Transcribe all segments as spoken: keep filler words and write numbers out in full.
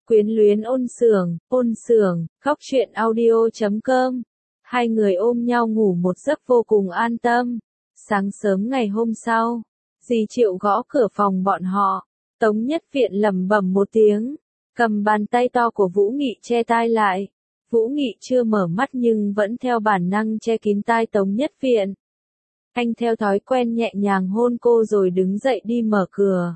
Quyến luyến ôn xưởng, ôn xưởng, khóc chuyện audio chấm com. Hai người ôm nhau ngủ một giấc vô cùng an tâm. Sáng sớm ngày hôm sau, dì Triệu gõ cửa phòng bọn họ. Tống Nhất Viện lẩm bẩm một tiếng, cầm bàn tay to của Vũ Nghị che tai lại. Vũ Nghị chưa mở mắt nhưng vẫn theo bản năng che kín tai Tống Nhất Viện. Anh theo thói quen nhẹ nhàng hôn cô rồi đứng dậy đi mở cửa.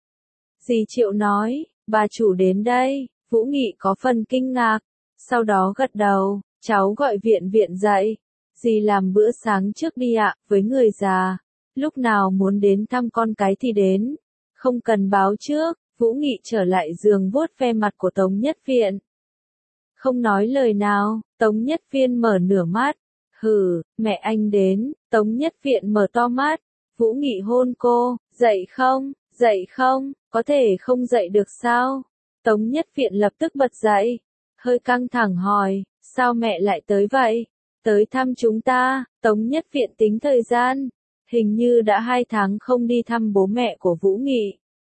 Dì Triệu nói, bà chủ đến đây. Vũ Nghị có phần kinh ngạc, sau đó gật đầu, cháu gọi Viện Viện dậy. Dì làm bữa sáng trước đi ạ, với người già, lúc nào muốn đến thăm con cái thì đến, không cần báo trước. Vũ Nghị trở lại giường vuốt ve mặt của Tống Nhất Viện. Không nói lời nào, Tống Nhất Viện mở nửa mắt. Hừ, mẹ anh đến. Tống Nhất Viện mở to mắt. Vũ Nghị hôn cô, dậy không, dậy không, có thể không dậy được sao? Tống Nhất Viện lập tức bật dậy, hơi căng thẳng hỏi, sao mẹ lại tới vậy? Tới thăm chúng ta. Tống Nhất Viện tính thời gian, hình như đã hai tháng không đi thăm bố mẹ của Vũ Nghị.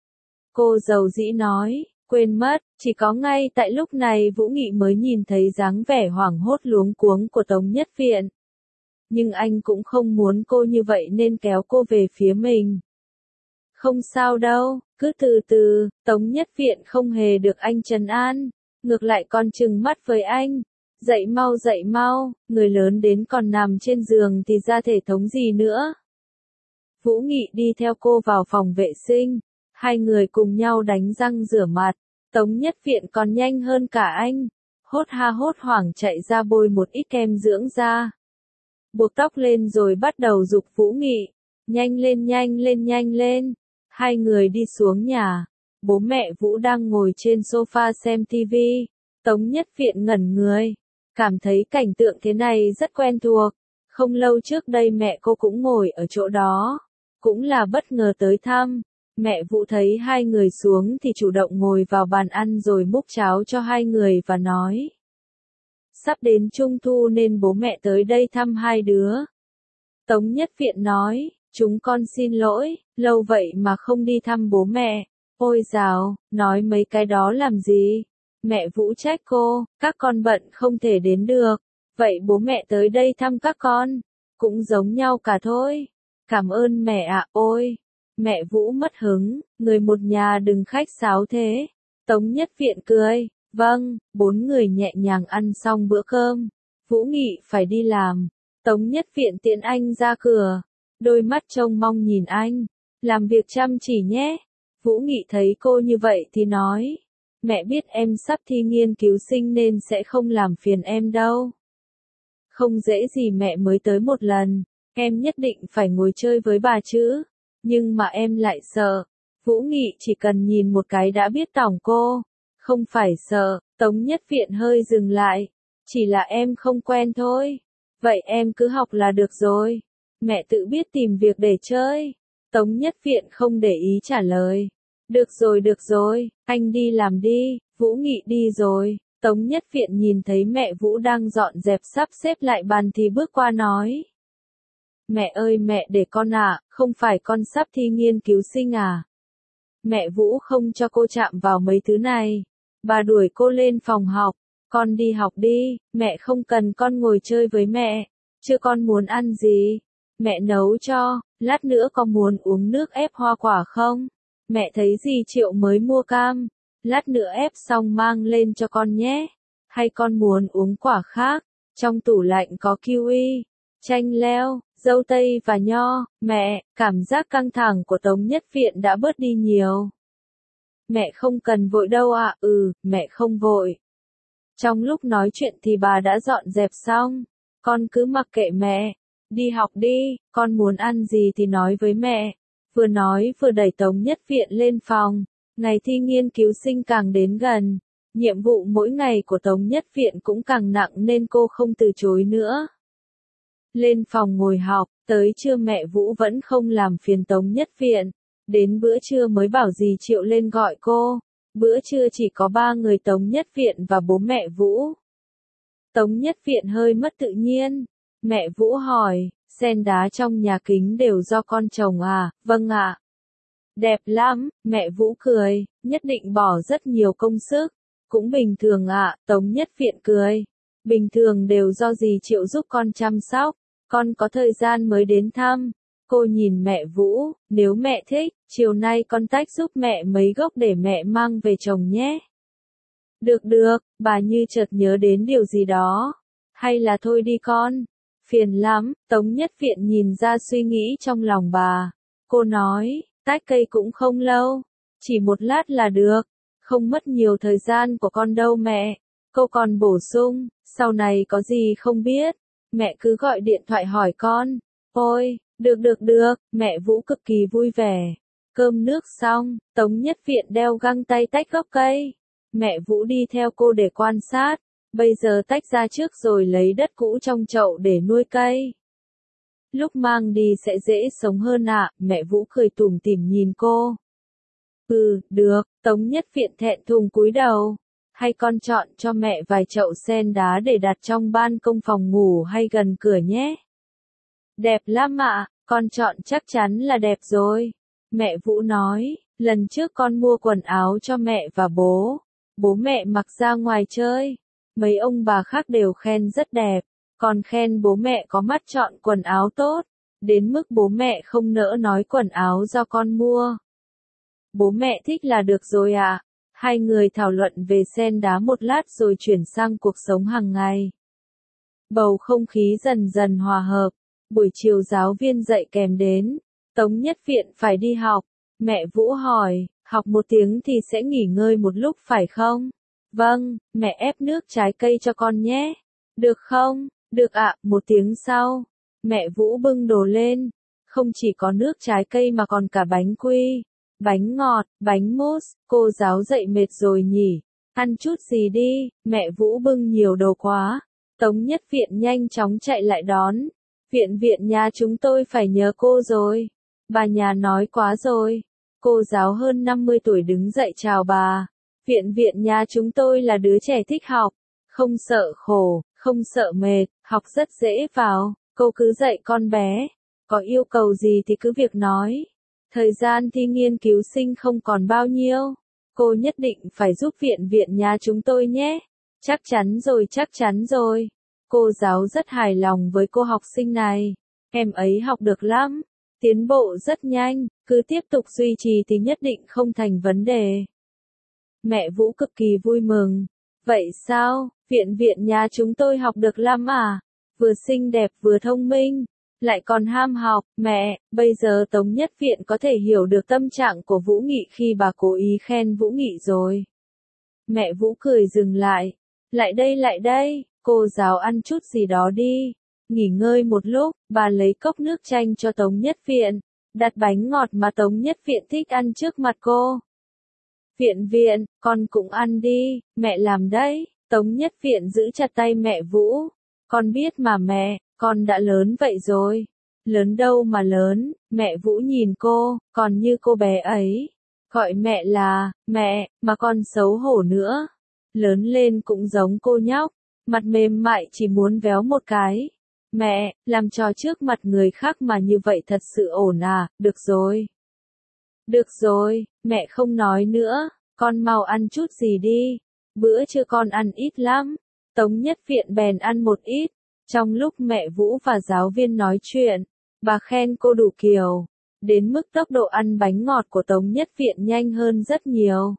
Cô dầu dĩ nói, quên mất, chỉ có ngay tại lúc này Vũ Nghị mới nhìn thấy dáng vẻ hoảng hốt luống cuống của Tống Nhất Viện. Nhưng anh cũng không muốn cô như vậy nên kéo cô về phía mình. Không sao đâu, cứ từ từ. Tống Nhất Viện không hề được anh trấn an, ngược lại còn trừng mắt với anh. Dậy mau dậy mau, người lớn đến còn nằm trên giường thì ra thể thống gì nữa. Vũ Nghị đi theo cô vào phòng vệ sinh, hai người cùng nhau đánh răng rửa mặt. Tống Nhất Viện còn nhanh hơn cả anh, hốt ha hốt hoảng chạy ra bôi một ít kem dưỡng da. Buộc tóc lên rồi bắt đầu giục Vũ Nghị, nhanh lên nhanh lên nhanh lên. Hai người đi xuống nhà, bố mẹ Vũ đang ngồi trên sofa xem tivi. Tống Nhất Viện ngẩn người, cảm thấy cảnh tượng thế này rất quen thuộc. Không lâu trước đây mẹ cô cũng ngồi ở chỗ đó, cũng là bất ngờ tới thăm. Mẹ Vũ thấy hai người xuống thì chủ động ngồi vào bàn ăn rồi múc cháo cho hai người và nói. Sắp đến Trung thu nên bố mẹ tới đây thăm hai đứa. Tống Nhất Viện nói, chúng con xin lỗi, lâu vậy mà không đi thăm bố mẹ. Ôi dào, nói mấy cái đó làm gì? Mẹ Vũ trách cô, các con bận không thể đến được. Vậy bố mẹ tới đây thăm các con, cũng giống nhau cả thôi. Cảm ơn mẹ ạ. Ôi, mẹ Vũ mất hứng, người một nhà đừng khách sáo thế. Tống Nhất Viện cười, vâng. Bốn người nhẹ nhàng ăn xong bữa cơm. Vũ Nghị phải đi làm, Tống Nhất Viện tiễn anh ra cửa, đôi mắt trông mong nhìn anh, làm việc chăm chỉ nhé. Vũ Nghị thấy cô như vậy thì nói, mẹ biết em sắp thi nghiên cứu sinh nên sẽ không làm phiền em đâu. Không dễ gì mẹ mới tới một lần, em nhất định phải ngồi chơi với bà chứ. Nhưng mà em lại sợ. Vũ Nghị chỉ cần nhìn một cái đã biết tỏng cô. Không phải sợ. Tống Nhất Viện hơi dừng lại. Chỉ là em không quen thôi. Vậy em cứ học là được rồi. Mẹ tự biết tìm việc để chơi. Tống Nhất Viện không để ý trả lời. Được rồi được rồi, anh đi làm đi. Vũ Nghị đi rồi. Tống Nhất Viện nhìn thấy mẹ Vũ đang dọn dẹp sắp xếp lại bàn thì bước qua nói. Mẹ ơi mẹ để con ạ, à, không phải con sắp thi nghiên cứu sinh à? Mẹ Vũ không cho cô chạm vào mấy thứ này. Bà đuổi cô lên phòng học. Con đi học đi, mẹ không cần con ngồi chơi với mẹ. Chứ con muốn ăn gì? Mẹ nấu cho, lát nữa con muốn uống nước ép hoa quả không? Mẹ thấy dì Triệu mới mua cam, lát nữa ép xong mang lên cho con nhé. Hay con muốn uống quả khác? Trong tủ lạnh có kiwi, chanh leo, dâu tây và nho. Mẹ, cảm giác căng thẳng của Tống Nhất Viện đã bớt đi nhiều. Mẹ không cần vội đâu ạ. À. Ừ, mẹ không vội. Trong lúc nói chuyện thì bà đã dọn dẹp xong. Con cứ mặc kệ mẹ. Đi học đi, con muốn ăn gì thì nói với mẹ. Vừa nói vừa đẩy Tống Nhất Viện lên phòng. Ngày thi nghiên cứu sinh càng đến gần. Nhiệm vụ mỗi ngày của Tống Nhất Viện cũng càng nặng nên cô không từ chối nữa. Lên phòng ngồi học, tới trưa mẹ Vũ vẫn không làm phiền Tống Nhất Viện. Đến bữa trưa mới bảo dì Triệu lên gọi cô. Bữa trưa chỉ có ba người Tống Nhất Viện và bố mẹ Vũ. Tống Nhất Viện hơi mất tự nhiên. Mẹ Vũ hỏi, sen đá trong nhà kính đều do con trồng à? Vâng ạ. À. Đẹp lắm, mẹ Vũ cười, nhất định bỏ rất nhiều công sức. Cũng bình thường ạ, Tống Nhất Viện cười. Bình thường đều do dì Triệu giúp con chăm sóc, con có thời gian mới đến thăm. Cô nhìn mẹ Vũ, nếu mẹ thích, chiều nay con tách giúp mẹ mấy gốc để mẹ mang về trồng nhé. Được được, bà như chợt nhớ đến điều gì đó. Hay là thôi đi con. Phiền lắm, Tống Nhất Viện nhìn ra suy nghĩ trong lòng bà. Cô nói, tách cây cũng không lâu, chỉ một lát là được, không mất nhiều thời gian của con đâu mẹ. Cô còn bổ sung, sau này có gì không biết, mẹ cứ gọi điện thoại hỏi con. Ôi, được được được, mẹ Vũ cực kỳ vui vẻ. Cơm nước xong, Tống Nhất Viện đeo găng tay tách gốc cây. Mẹ Vũ đi theo cô để quan sát, bây giờ tách ra trước rồi lấy đất cũ trong chậu để nuôi cây. Lúc mang đi sẽ dễ sống hơn ạ, mẹ Vũ cười tủm tỉm nhìn cô. Ừ, được, Tống Nhất Viện thẹn thùng cúi đầu. Hay con chọn cho mẹ vài chậu sen đá để đặt trong ban công phòng ngủ hay gần cửa nhé. Đẹp lắm ạ, con chọn chắc chắn là đẹp rồi. Mẹ Vũ nói, lần trước con mua quần áo cho mẹ và bố. Bố mẹ mặc ra ngoài chơi. Mấy ông bà khác đều khen rất đẹp. Còn khen bố mẹ có mắt chọn quần áo tốt. Đến mức bố mẹ không nỡ nói quần áo do con mua. Bố mẹ thích là được rồi ạ. À. Hai người thảo luận về sen đá một lát rồi chuyển sang cuộc sống hàng ngày. Bầu không khí dần dần hòa hợp. Buổi chiều giáo viên dạy kèm đến. Tống Nhất Viện phải đi học. Mẹ Vũ hỏi, học một tiếng thì sẽ nghỉ ngơi một lúc phải không? Vâng, mẹ ép nước trái cây cho con nhé. Được không? Được ạ, một tiếng sau. Mẹ Vũ bưng đồ lên. Không chỉ có nước trái cây mà còn cả bánh quy, bánh ngọt, bánh mousse. Cô giáo dạy mệt rồi nhỉ? Ăn chút gì đi, mẹ Vũ bưng nhiều đồ quá. Tống Nhất Viện nhanh chóng chạy lại đón. Viện viện nhà chúng tôi phải nhớ cô rồi. Bà nhà nói quá rồi. Cô giáo hơn năm mươi tuổi đứng dậy chào bà. Viện viện nhà chúng tôi là đứa trẻ thích học. Không sợ khổ, không sợ mệt, học rất dễ vào. Cô cứ dạy con bé. Có yêu cầu gì thì cứ việc nói. Thời gian thi nghiên cứu sinh không còn bao nhiêu. Cô nhất định phải giúp viện viện nhà chúng tôi nhé. Chắc chắn rồi, chắc chắn rồi. Cô giáo rất hài lòng với cô học sinh này. Em ấy học được lắm. Tiến bộ rất nhanh, cứ tiếp tục duy trì thì nhất định không thành vấn đề. Mẹ Vũ cực kỳ vui mừng. Vậy sao, viện viện nhà chúng tôi học được lắm à? Vừa xinh đẹp vừa thông minh, lại còn ham học. Mẹ, bây giờ Tống Nhất Viện có thể hiểu được tâm trạng của Vũ Nghị khi bà cố ý khen Vũ Nghị rồi. Mẹ Vũ cười dừng lại. Lại đây lại đây, cô giáo ăn chút gì đó đi. Nghỉ ngơi một lúc, bà lấy cốc nước chanh cho Tống Nhất Viện, đặt bánh ngọt mà Tống Nhất Viện thích ăn trước mặt cô. Viện viện, con cũng ăn đi, mẹ làm đấy. Tống Nhất Viện giữ chặt tay mẹ Vũ. Con biết mà mẹ, con đã lớn vậy rồi. Lớn đâu mà lớn, mẹ Vũ nhìn cô, còn như cô bé ấy. Gọi mẹ là, mẹ, mà con xấu hổ nữa. Lớn lên cũng giống cô nhóc, mặt mềm mại chỉ muốn véo một cái. Mẹ, làm trò trước mặt người khác mà như vậy thật sự ổn à, được rồi. Được rồi, mẹ không nói nữa, con mau ăn chút gì đi. Bữa trưa con ăn ít lắm. Tống Nhất Viện bèn ăn một ít. Trong lúc mẹ Vũ và giáo viên nói chuyện, bà khen cô đủ kiều. Đến mức tốc độ ăn bánh ngọt của Tống Nhất Viện nhanh hơn rất nhiều.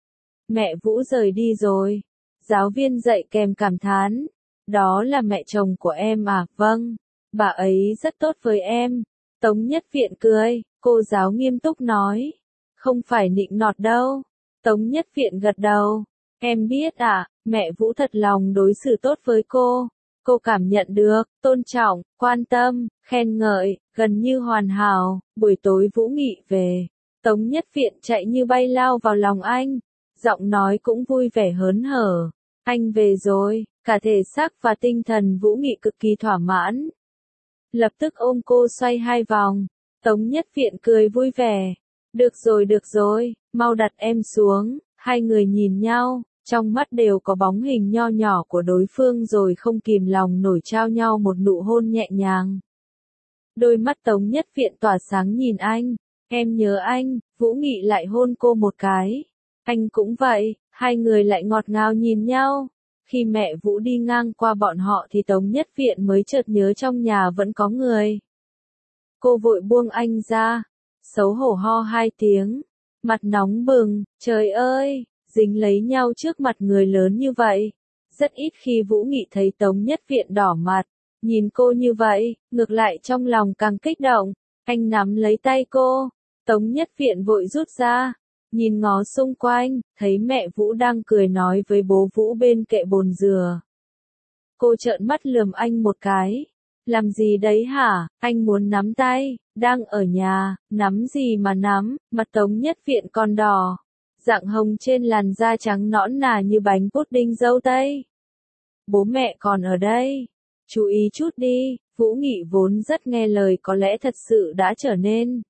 Mẹ Vũ rời đi rồi. Giáo viên dạy kèm cảm thán. Đó là mẹ chồng của em à? Vâng, bà ấy rất tốt với em. Tống Nhất Viện cười, cô giáo nghiêm túc nói. Không phải nịnh nọt đâu. Tống Nhất Viện gật đầu. Em biết à, mẹ Vũ thật lòng đối xử tốt với cô. Cô cảm nhận được, tôn trọng, quan tâm, khen ngợi, gần như hoàn hảo. Buổi tối Vũ Nghị về. Tống Nhất Viện chạy như bay lao vào lòng anh. Giọng nói cũng vui vẻ hớn hở. Anh về rồi, cả thể xác và tinh thần Vũ Nghị cực kỳ thỏa mãn. Lập tức ôm cô xoay hai vòng. Tống Nhất Viện cười vui vẻ. Được rồi được rồi, mau đặt em xuống. Hai người nhìn nhau, trong mắt đều có bóng hình nho nhỏ của đối phương rồi không kìm lòng nổi trao nhau một nụ hôn nhẹ nhàng. Đôi mắt Tống Nhất Viện tỏa sáng nhìn anh. Em nhớ anh. Vũ Nghị lại hôn cô một cái. Anh cũng vậy. Hai người lại ngọt ngào nhìn nhau. Khi mẹ Vũ đi ngang qua bọn họ thì Tống Nhất Viện mới chợt nhớ trong nhà vẫn có người. Cô vội buông anh ra, xấu hổ ho hai tiếng, mặt nóng bừng, trời ơi, dính lấy nhau trước mặt người lớn như vậy. Rất ít khi Vũ Nghị thấy Tống Nhất Viện đỏ mặt, nhìn cô như vậy, ngược lại trong lòng càng kích động. Anh nắm lấy tay cô, Tống Nhất Viện vội rút ra, nhìn ngó xung quanh, thấy mẹ Vũ đang cười nói với bố Vũ bên kệ bồn dừa. Cô trợn mắt lườm anh một cái. Làm gì đấy hả, anh muốn nắm tay, đang ở nhà, nắm gì mà nắm, mặt Tống Nhất Viện còn đỏ. Dạng hồng trên làn da trắng nõn nà như bánh pudding dâu tây. Bố mẹ còn ở đây. Chú ý chút đi, Vũ Nghị vốn rất nghe lời có lẽ thật sự đã trở nên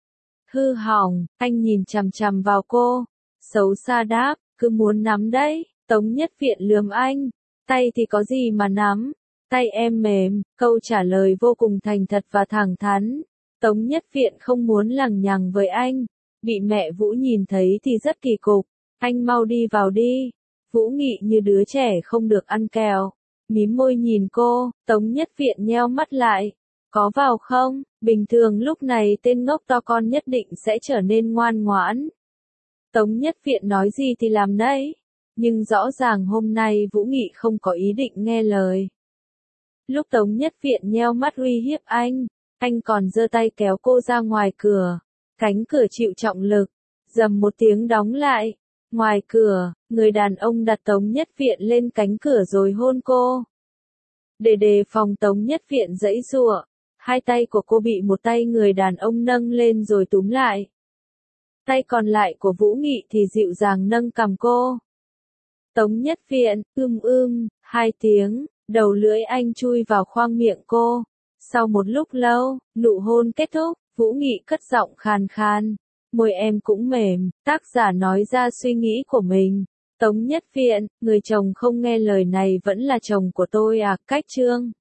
hư hỏng. Anh nhìn chằm chằm vào cô, xấu xa đáp, cứ muốn nắm đấy. Tống Nhất Viện lườm anh, tay thì có gì mà nắm, tay em mềm. Câu trả lời vô cùng thành thật và thẳng thắn. Tống Nhất Viện không muốn lằng nhằng với anh, bị mẹ Vũ nhìn thấy thì rất kỳ cục. Anh mau đi vào đi. Vũ Nghị như đứa trẻ không được ăn kẹo, mím môi nhìn cô. Tống Nhất Viện nheo mắt lại, có vào không? Bình thường lúc này tên ngốc to con nhất định sẽ trở nên ngoan ngoãn. Tống Nhất Viện nói gì thì làm đấy, nhưng rõ ràng hôm nay Vũ Nghị không có ý định nghe lời. Lúc Tống Nhất Viện nheo mắt uy hiếp anh, anh còn giơ tay kéo cô ra ngoài cửa. Cánh cửa chịu trọng lực, rầm một tiếng đóng lại. Ngoài cửa, người đàn ông đặt Tống Nhất Viện lên cánh cửa rồi hôn cô. Để đề phòng Tống Nhất Viện giãy giụa, hai tay của cô bị một tay người đàn ông nâng lên rồi túm lại. Tay còn lại của Vũ Nghị thì dịu dàng nâng cằm cô. Tống Nhất Viện, ưm ưm, hai tiếng, đầu lưỡi anh chui vào khoang miệng cô. Sau một lúc lâu, nụ hôn kết thúc, Vũ Nghị cất giọng khàn khàn. Môi em cũng mềm, tác giả nói ra suy nghĩ của mình. Tống Nhất Viện, người chồng không nghe lời này vẫn là chồng của tôi à, cách chương.